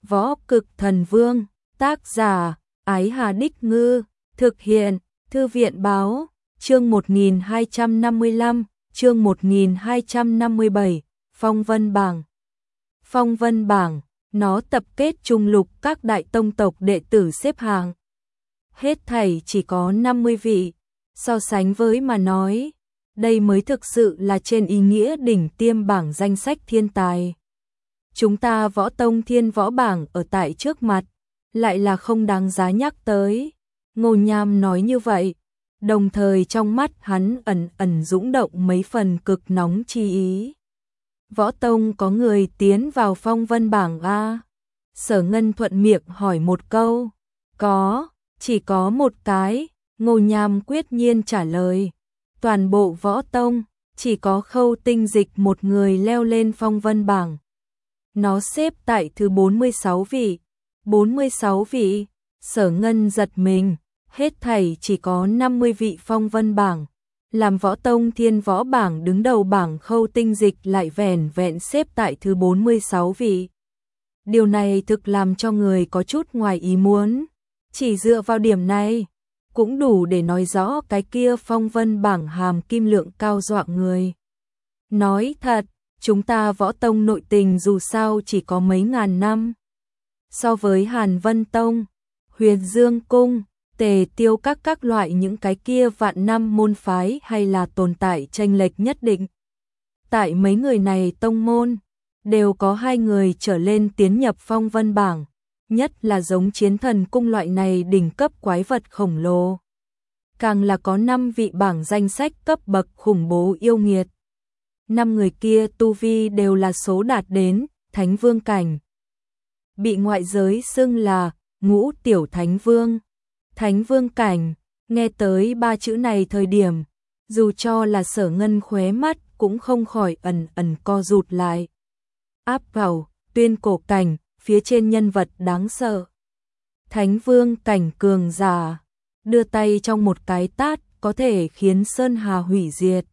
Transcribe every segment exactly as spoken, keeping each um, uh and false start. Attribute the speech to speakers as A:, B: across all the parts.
A: Võ Cực Thần Vương, tác giả, Ái Hà Đích Ngư, thực hiện, Thư viện Báo, chương một nghìn hai trăm năm mươi lăm, chương một nghìn hai trăm năm mươi bảy, Phong Vân Bảng. Phong Vân Bảng, nó tập kết trung lục các đại tông tộc đệ tử xếp hàng. Hết thảy chỉ có năm mươi vị, so sánh với mà nói, đây mới thực sự là trên ý nghĩa đỉnh tiêm bảng danh sách thiên tài. Chúng ta Võ Tông Thiên Võ Bảng ở tại trước mặt, lại là không đáng giá nhắc tới. Ngô Nham nói như vậy, đồng thời trong mắt hắn ẩn ẩn dũng động mấy phần cực nóng chi ý. Võ Tông có người tiến vào Phong Vân Bảng a? Sở Ngân thuận miệng hỏi một câu. Có, chỉ có một cái, Ngô Nham quyết nhiên trả lời. Toàn bộ Võ Tông, chỉ có Khâu Tinh Dịch một người leo lên Phong Vân Bảng. Nó xếp tại thứ bốn mươi sáu vị. bốn mươi sáu vị, Sở Ngân giật mình, hết thảy chỉ có năm mươi vị Phong Vân Bảng. Làm Võ Tông Thiên Võ Bảng đứng đầu bảng Khâu Tinh Dịch lại vẻn vẹn xếp tại thứ bốn mươi sáu vị. Điều này thực làm cho người có chút ngoài ý muốn. Chỉ dựa vào điểm này, cũng đủ để nói rõ cái kia Phong Vân Bảng hàm kim lượng cao dọa người. Nói thật, chúng ta Võ Tông nội tình dù sao chỉ có mấy ngàn năm. So với Hàn Vân Tông, Huyền Dương Cung, Tề Tiêu các các loại những cái kia vạn năm môn phái hay là tồn tại chênh lệch nhất định. Tại mấy người này tông môn, đều có hai người trở lên tiến nhập Phong Vân Bảng, nhất là giống Chiến Thần Cung loại này đỉnh cấp quái vật khổng lồ. Càng là có năm vị bảng danh sách cấp bậc khủng bố yêu nghiệt. Năm người kia tu vi đều là số đạt đến Thánh Vương cảnh. Bị ngoại giới xưng là Ngũ Tiểu Thánh Vương. Thánh Vương cảnh, nghe tới ba chữ này thời điểm, dù cho là Sở Ngân khóe mắt cũng không khỏi ẩn ẩn co rụt lại. Áp vào, Tuyên Cổ cảnh, phía trên nhân vật đáng sợ. Thánh Vương cảnh cường giả, đưa tay trong một cái tát có thể khiến Sơn Hà hủy diệt.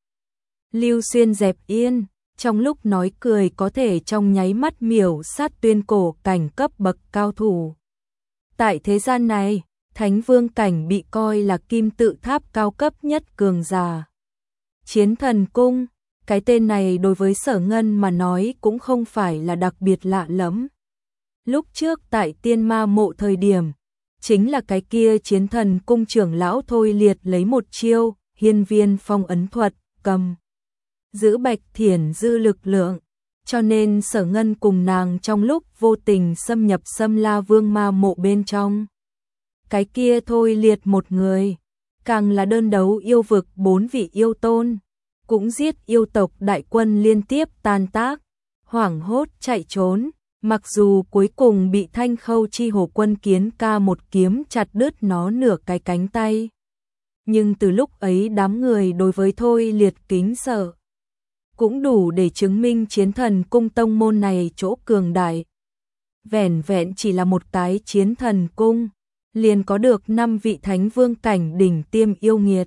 A: Lưu Xuyên dẹp yên, trong lúc nói cười có thể trong nháy mắt miểu sát Tuyên Cổ cảnh cấp bậc cao thủ. Tại thế gian này, Thánh Vương cảnh bị coi là kim tự tháp cao cấp nhất cường giả. Chiến Thần Cung, cái tên này đối với Sở Ngân mà nói cũng không phải là đặc biệt lạ lắm. Lúc trước tại Tiên Ma Mộ thời điểm, chính là cái kia Chiến Thần Cung trưởng lão Thôi Liệt lấy một chiêu, Hiên Viên Phong ấn thuật, cầm giữ Bạch Thiển dư lực lượng, cho nên Sở Ngân cùng nàng trong lúc vô tình xâm nhập Xâm La Vương Ma Mộ bên trong. Cái kia Thôi Liệt một người, càng là đơn đấu yêu vực bốn vị yêu tôn, cũng giết yêu tộc đại quân liên tiếp tan tác, hoảng hốt chạy trốn, mặc dù cuối cùng bị Thanh Khâu Chi Hổ Quân Kiến Ca một kiếm chặt đứt nó nửa cái cánh tay. Nhưng từ lúc ấy đám người đối với Thôi Liệt kính sợ, cũng đủ để chứng minh Chiến Thần Cung tông môn này chỗ cường đại. Vẻn vẹn chỉ là một cái Chiến Thần Cung, liền có được năm vị Thánh Vương cảnh đỉnh tiêm yêu nghiệt.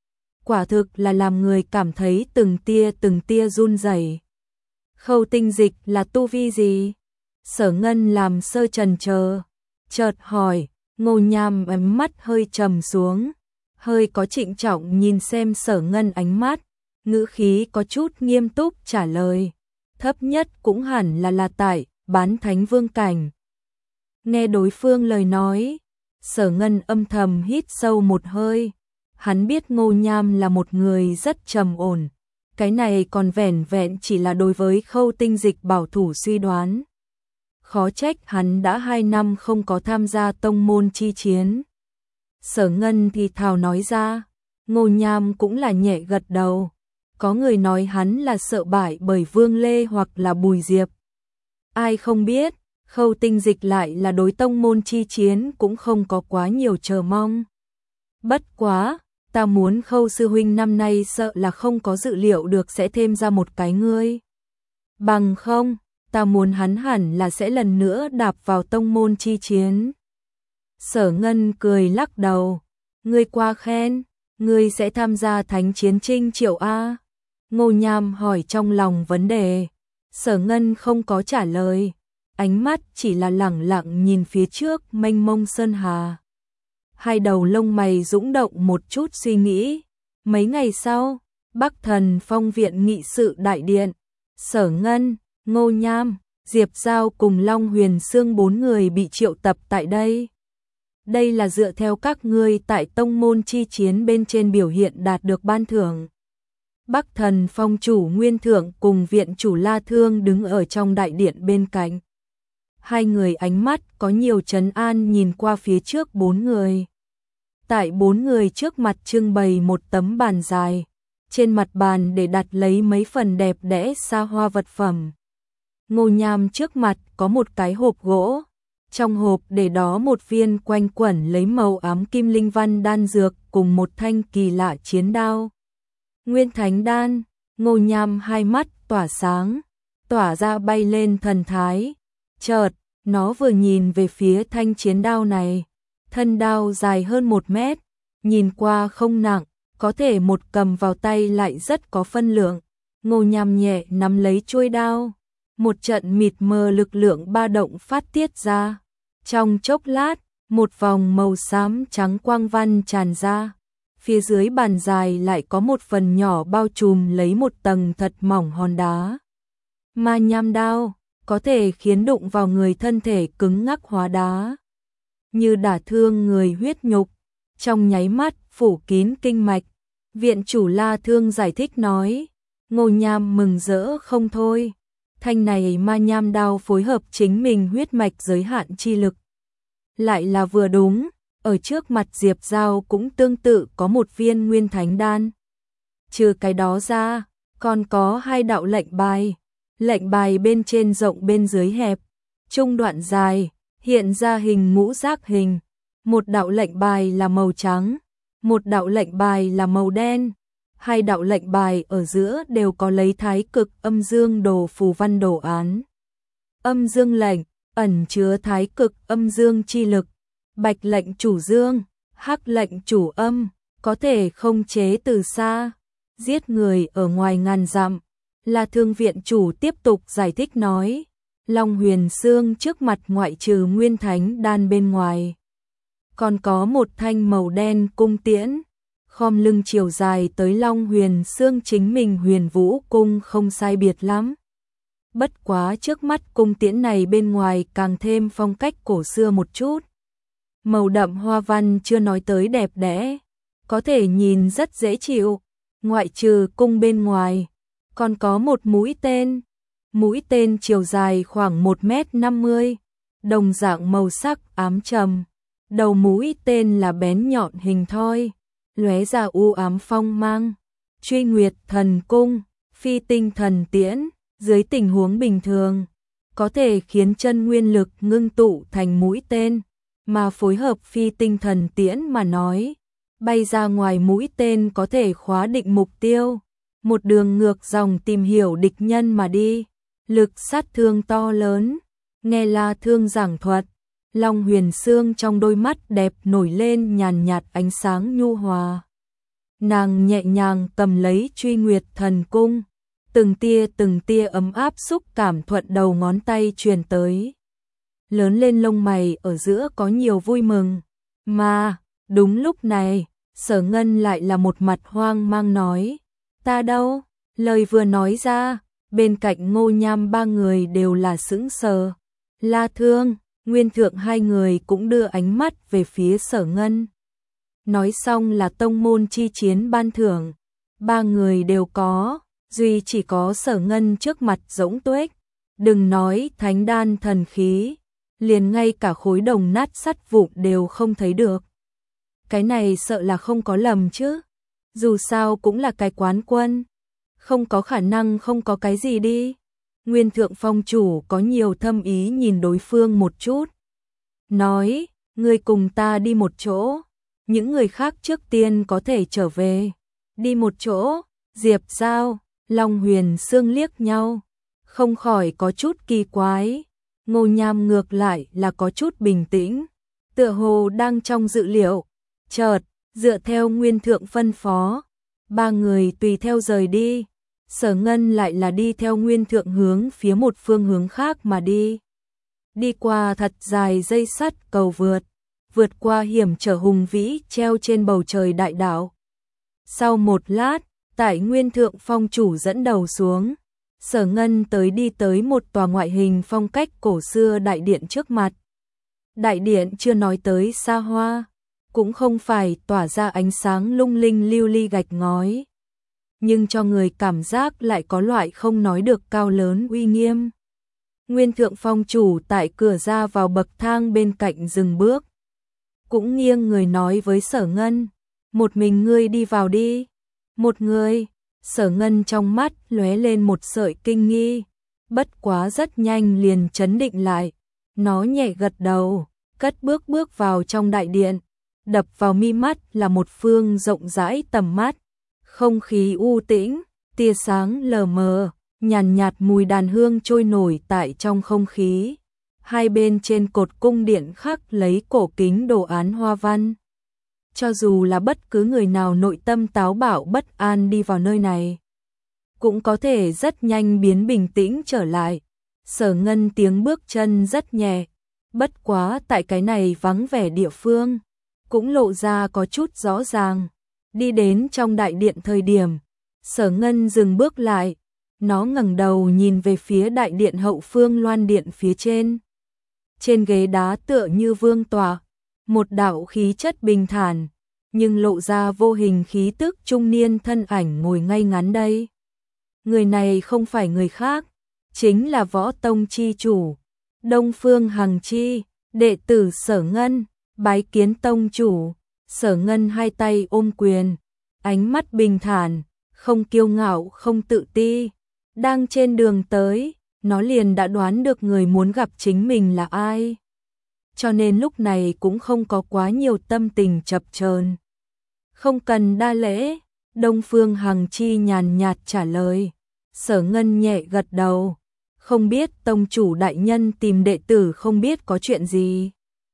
A: Quả thực là làm người cảm thấy từng tia từng tia run rẩy. Khâu Tinh Dịch là tu vi gì? Sở Ngân làm sơ chần chờ, chợt hỏi. Ngô Nham ánh mắt hơi trầm xuống, hơi có trịnh trọng nhìn xem Sở Ngân ánh mắt, ngữ khí có chút nghiêm túc trả lời. Thấp nhất cũng hẳn là là tại bán Thánh Vương cảnh. Nghe đối phương lời nói, Sở Ngân âm thầm hít sâu một hơi. Hắn biết Ngô Nham là một người rất trầm ổn. Cái này còn vẻn vẹn chỉ là đối với Khâu Tinh Dịch bảo thủ suy đoán. Khó trách hắn đã hai năm không có tham gia tông môn chi chiến. Sở Ngân thì thào nói ra. Ngô Nham cũng là nhẹ gật đầu. Có người nói hắn là sợ bại bởi Vương Lê hoặc là Bùi Diệp. Ai không biết, Khâu Tinh Dịch lại là đối tông môn chi chiến cũng không có quá nhiều chờ mong. Bất quá, ta muốn Khâu sư huynh năm nay sợ là không có dự liệu được sẽ thêm ra một cái ngươi. Bằng không, ta muốn hắn hẳn là sẽ lần nữa đạp vào tông môn chi chiến. Sở Ngân cười lắc đầu. Ngươi quá khen, ngươi sẽ tham gia Thánh Chiến Trinh Triệu A? Ngô Nham hỏi trong lòng vấn đề. Sở Ngân không có trả lời. ánh mắt chỉ là lẳng lặng nhìn phía trước mênh mông sơn hà. Hai đầu lông mày dũng động một chút suy nghĩ. Mấy ngày sau, Bắc Thần Phong viện nghị sự đại điện, Sở Ngân, Ngô Nham, Diệp Giao cùng Long Huyền Sương bốn người bị triệu tập tại đây. Đây là dựa theo các ngươi tại tông môn chi chiến bên trên biểu hiện đạt được ban thưởng. Bắc Thần Phong chủ Nguyên Thượng cùng viện chủ La Thương đứng ở trong đại điện bên cạnh. Hai người ánh mắt có nhiều trấn an nhìn qua phía trước bốn người. Tại bốn người trước mặt trưng bày một tấm bàn dài. Trên mặt bàn để đặt lấy mấy phần đẹp đẽ xa hoa vật phẩm. Ngô Nham trước mặt có một cái hộp gỗ. Trong hộp để đó một viên quanh quẩn lấy màu ám kim linh văn đan dược cùng một thanh kỳ lạ chiến đao. Nguyên Thánh Đan, Ngô Nham hai mắt tỏa sáng, tỏa ra bay lên thần thái. Chợt, nó vừa nhìn về phía thanh chiến đao này. Thân đao dài hơn một mét, nhìn qua không nặng, có thể một cầm vào tay lại rất có phân lượng. Ngô Nham nhẹ nắm lấy chuôi đao, một trận mịt mờ lực lượng ba động phát tiết ra. Trong chốc lát, một vòng màu xám trắng quang văn tràn ra. Phía dưới bàn dài lại có một phần nhỏ bao trùm lấy một tầng thật mỏng hòn đá. Ma nham đao, có thể khiến đụng vào người thân thể cứng ngắc hóa đá. Như đả thương người huyết nhục, trong nháy mắt phủ kín kinh mạch. Viện chủ La Thương giải thích nói, Ngô Nham mừng rỡ không thôi. Thanh này ma nham đao phối hợp chính mình huyết mạch giới hạn chi lực. Lại là vừa đúng, ở trước mặt Diệp Giao cũng tương tự có một viên nguyên thánh đan. Trừ cái đó ra, còn có hai đạo lệnh bài. Lệnh bài bên trên rộng bên dưới hẹp, trung đoạn dài, hiện ra hình ngũ giác hình. Một đạo lệnh bài là màu trắng, một đạo lệnh bài là màu đen. Hai đạo lệnh bài ở giữa đều có lấy thái cực âm dương đồ phù văn đồ án. Âm dương lệnh, ẩn chứa thái cực âm dương chi lực. Bạch lệnh chủ dương, hắc lệnh chủ âm, có thể không chế từ xa, giết người ở ngoài ngàn dặm. La Thương viện chủ tiếp tục giải thích nói, Long Huyền Sương trước mặt ngoại trừ nguyên thánh đan bên ngoài. Còn có một thanh màu đen cung tiễn, khom lưng chiều dài tới Long Huyền Sương chính mình Huyền Vũ cung không sai biệt lắm. Bất quá trước mắt cung tiễn này bên ngoài càng thêm phong cách cổ xưa một chút. Màu đậm hoa văn chưa nói tới đẹp đẽ, có thể nhìn rất dễ chịu. Ngoại trừ cung bên ngoài, còn có một mũi tên. Mũi tên chiều dài khoảng một mét năm mươi, đồng dạng màu sắc ám trầm. Đầu mũi tên là bén nhọn hình thoi, lóe ra u ám phong mang. Truy Nguyệt Thần Cung, phi tinh thần tiễn, dưới tình huống bình thường, có thể khiến chân nguyên lực ngưng tụ thành mũi tên, mà phối hợp phi tinh thần tiễn mà nói, bay ra ngoài mũi tên có thể khóa định mục tiêu, một đường ngược dòng tìm hiểu địch nhân mà đi, lực sát thương to lớn. Nghe La Thương giảng thuật, Long Huyền Sương trong đôi mắt đẹp nổi lên nhàn nhạt ánh sáng nhu hòa. Nàng nhẹ nhàng cầm lấy Truy Nguyệt Thần Cung, từng tia từng tia ấm áp xúc cảm thuận đầu ngón tay truyền tới. Lớn lên lông mày ở giữa có nhiều vui mừng, mà đúng lúc này, Sở Ngân lại là một mặt hoang mang nói, ta đâu? Lời vừa nói ra, bên cạnh Ngô Nham ba người đều là sững sờ. La Thương, Nguyên Thượng hai người cũng đưa ánh mắt về phía Sở Ngân. Nói xong là tông môn chi chiến ban thưởng, ba người đều có, duy chỉ có Sở Ngân trước mặt rỗng tuếch. Đừng nói thánh đan thần khí, liền ngay cả khối đồng nát sắt vụn đều không thấy được. Cái này sợ là không có lầm chứ, dù sao cũng là cái quán quân, không có khả năng không có cái gì đi. Nguyên Thượng Phong chủ có nhiều thâm ý nhìn đối phương một chút, nói, ngươi cùng ta đi một chỗ, những người khác trước tiên có thể trở về. Đi một chỗ? Diệp Giao, Long Huyền Sương liếc nhau, không khỏi có chút kỳ quái. Ngô Nham ngược lại là có chút bình tĩnh, tựa hồ đang trong dự liệu. Chợt, dựa theo Nguyên Thượng phân phó, ba người tùy theo rời đi. Sở Ngân lại là đi theo Nguyên Thượng hướng phía một phương hướng khác mà đi. đi qua thật dài dây sắt cầu vượt, vượt qua hiểm trở hùng vĩ treo trên bầu trời đại đảo. Sau một lát, tại Nguyên Thượng Phong chủ dẫn đầu xuống, Sở Ngân tới đi tới một tòa ngoại hình phong cách cổ xưa đại điện trước mặt. Đại điện chưa nói tới xa hoa, cũng không phải tỏa ra ánh sáng lung linh lưu ly gạch ngói, nhưng cho người cảm giác lại có loại không nói được cao lớn uy nghiêm. Nguyên Thượng Phong chủ tại cửa ra vào bậc thang bên cạnh dừng bước, cũng nghiêng người nói với Sở Ngân, một mình ngươi đi vào đi. Một người. Sở Ngân trong mắt lóe lên một sợi kinh nghi, bất quá rất nhanh liền trấn định lại, nó nhẹ gật đầu, cất bước bước vào trong đại điện, đập vào mi mắt là một phương rộng rãi tầm mắt, không khí u tĩnh, tia sáng lờ mờ, nhàn nhạt mùi đàn hương trôi nổi tại trong không khí. Hai bên trên cột cung điện khắc lấy cổ kính đồ án hoa văn. Cho dù là bất cứ người nào nội tâm táo bạo bất an đi vào nơi này, cũng có thể rất nhanh biến bình tĩnh trở lại. Sở Ngân tiếng bước chân rất nhẹ, bất quá tại cái này vắng vẻ địa phương, cũng lộ ra có chút rõ ràng. Đi đến trong đại điện thời điểm, Sở Ngân dừng bước lại, nó ngẩng đầu nhìn về phía đại điện hậu phương loan điện phía trên. Trên ghế đá tựa như vương tọa, một đạo khí chất bình thản, nhưng lộ ra vô hình khí tức trung niên thân ảnh ngồi ngay ngắn đây. Người này không phải người khác, chính là Võ Tông chi chủ, Đông Phương Hằng Chi, đệ tử Sở Ngân, bái kiến tông chủ. Sở Ngân hai tay ôm quyền, ánh mắt bình thản, không kiêu ngạo không tự ti. Đang trên đường tới, nó liền đã đoán được người muốn gặp chính mình là ai, cho nên lúc này cũng không có quá nhiều tâm tình chập chờn. Không cần đa lễ, Đông Phương Hằng Chi nhàn nhạt trả lời. Sở Ngân nhẹ gật đầu, không biết tông chủ đại nhân tìm đệ tử không biết có chuyện gì.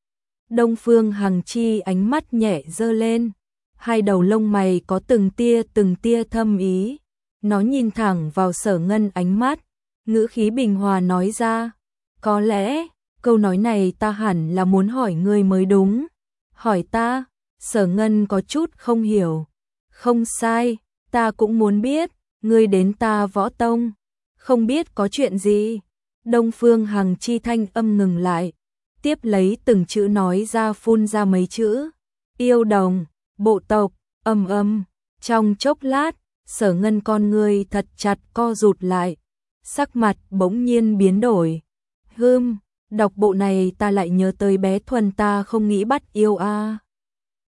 A: Đông Phương Hằng Chi ánh mắt nhẹ giơ lên, hai đầu lông mày có từng tia từng tia thâm ý. Nó nhìn thẳng vào Sở Ngân ánh mắt, ngữ khí bình hòa nói ra, có lẽ, câu nói này ta hẳn là muốn hỏi ngươi mới đúng. Hỏi ta? Sở Ngân có chút không hiểu. Không sai, ta cũng muốn biết, ngươi đến ta Võ Tông, không biết có chuyện gì. Đông Phương Hằng Chi thanh âm ngừng lại, tiếp lấy từng chữ nói ra phun ra mấy chữ. Yêu đồng, bộ tộc, âm âm. Trong chốc lát, Sở Ngân con ngươi thật chặt co rụt lại, sắc mặt bỗng nhiên biến đổi. Hừm, đọc bộ này ta lại nhớ tới bé Thuần ta không nghĩ bắt yêu a. À.